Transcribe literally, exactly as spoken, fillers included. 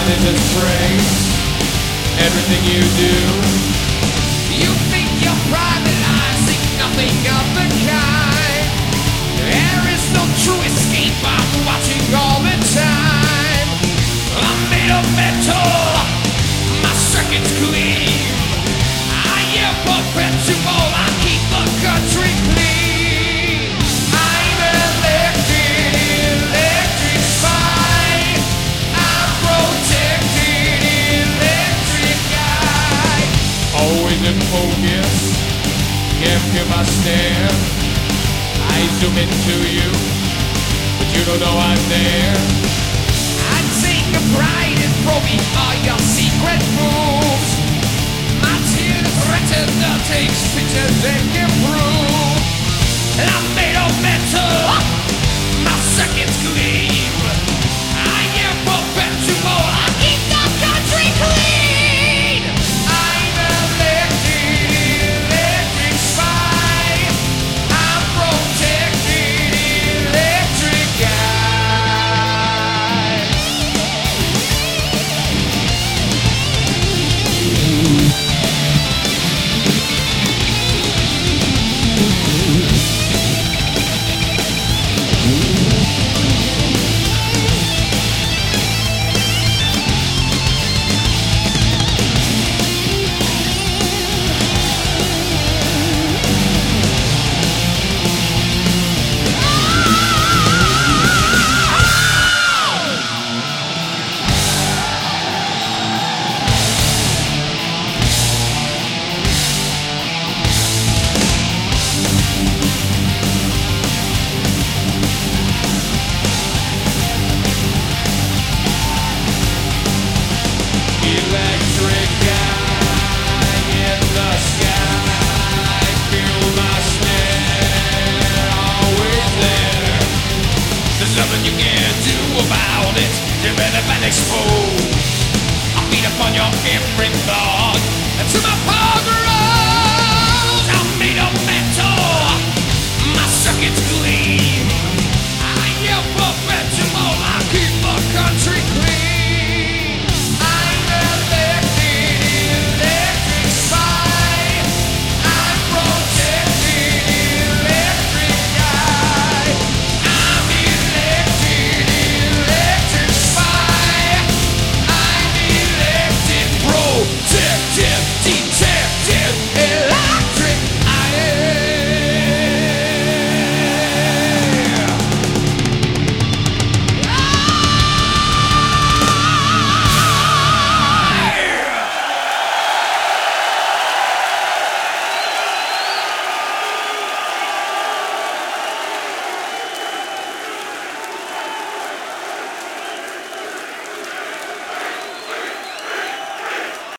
and disgrace everything you do. You think you're private, I see nothing of the kind. There is no true escape, I'm watching all the time. I'm made of metal, my circuit's clean. I am perpetual, I keep the country clean. I'm elected, electrified. I'm protected, electric guy. Always in focus, can't feel my stand. I zoom into you, but you don't know I'm there. I take a pride in probing all your secret moves. My tears retina takes pictures and can prove. And I'm made of metal, my circuits gleam. I am perpetual, I keep the country clean. I'm elected, electric spy. I'm protected, electric guy. Electric guy in the sky, feel my stare, always there. There's nothing you can do about it, you've been exposed. I beat upon your every thought, and to my power